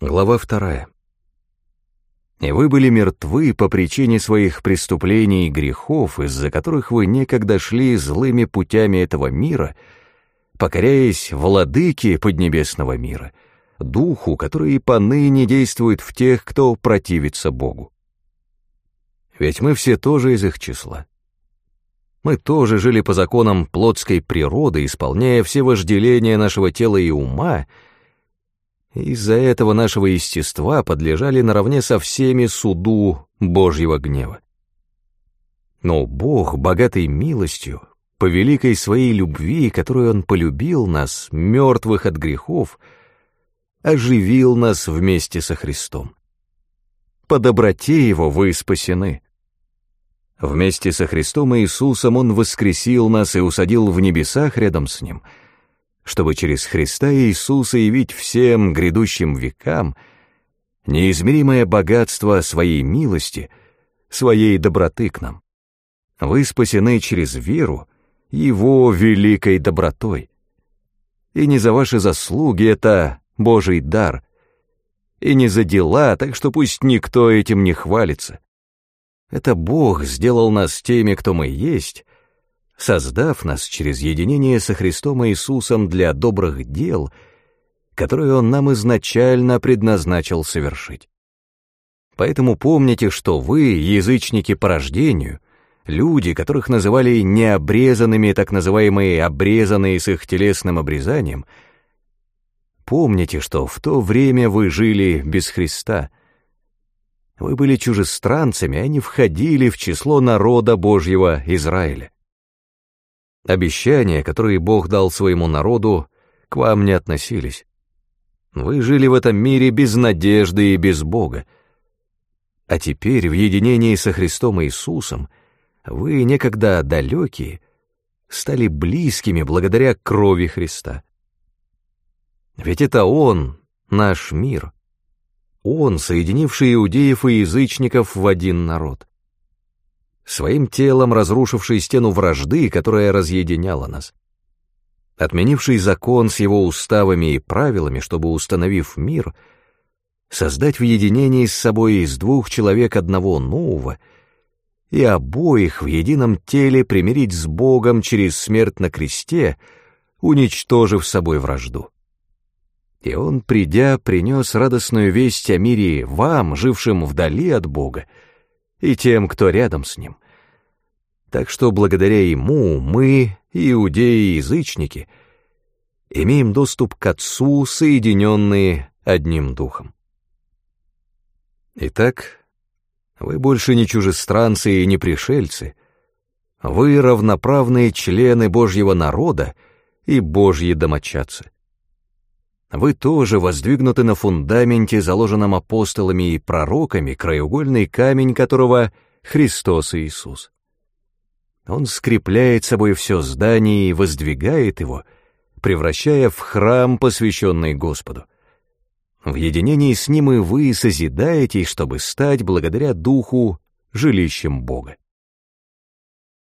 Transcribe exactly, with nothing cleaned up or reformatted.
Глава вторая. «И вы были мертвы по причине своих преступлений и грехов, из-за которых вы некогда шли злыми путями этого мира, покоряясь владыке поднебесного мира, духу, который и поныне действует в тех, кто противится Богу. Ведь мы все тоже из их числа. Мы тоже жили по законам плотской природы, исполняя все вожделения нашего тела и ума, из-за этого нашего естества подлежали наравне со всеми суду Божьего гнева. Но Бог, богатый милостью, по великой своей любви, которую Он полюбил нас, мертвых от грехов, оживил нас вместе со Христом. По доброте Его вы спасены. Вместе со Христом Иисусом Он воскресил нас и усадил в небесах рядом с Ним, чтобы через Христа Иисуса явить всем грядущим векам неизмеримое богатство своей милости, своей доброты к нам. Вы спасены через веру Его великой добротой. И не за ваши заслуги, это Божий дар, и не за дела, так что пусть никто этим не хвалится. Это Бог сделал нас теми, кто мы есть, создав нас через единение со Христом Иисусом для добрых дел, которые Он нам изначально предназначил совершить. Поэтому помните, что вы, язычники по рождению, люди, которых называли необрезанными, так называемые обрезанные с их телесным обрезанием, помните, что в то время вы жили без Христа. Вы были чужестранцами, а не входили в число народа Божьего Израиля. Обещания, которые Бог дал своему народу, к вам не относились. Вы жили в этом мире без надежды и без Бога. А теперь, в единении со Христом Иисусом, вы, некогда далекие, стали близкими благодаря крови Христа. Ведь это Он, наш мир. Он, соединивший иудеев и язычников в один народ. Своим телом разрушивший стену вражды, которая разъединяла нас, отменивший закон с его уставами и правилами, чтобы, установив мир, создать в единении с собой из двух человек одного нового и обоих в едином теле примирить с Богом через смерть на кресте, уничтожив собой вражду. И Он, придя, принес радостную весть о мире вам, жившим вдали от Бога, и тем, кто рядом с Ним. Так что благодаря Ему мы, иудеи и язычники, имеем доступ к Отцу, соединенные одним Духом. Итак, вы больше не чужестранцы и не пришельцы, вы равноправные члены Божьего народа и Божьи домочадцы. Вы тоже воздвигнуты на фундаменте, заложенном апостолами и пророками, краеугольный камень которого — Христос Иисус. Он скрепляет собой все здание и воздвигает его, превращая в храм, посвященный Господу. В единении с Ним и вы созидаетесь, чтобы стать, благодаря Духу, жилищем Бога.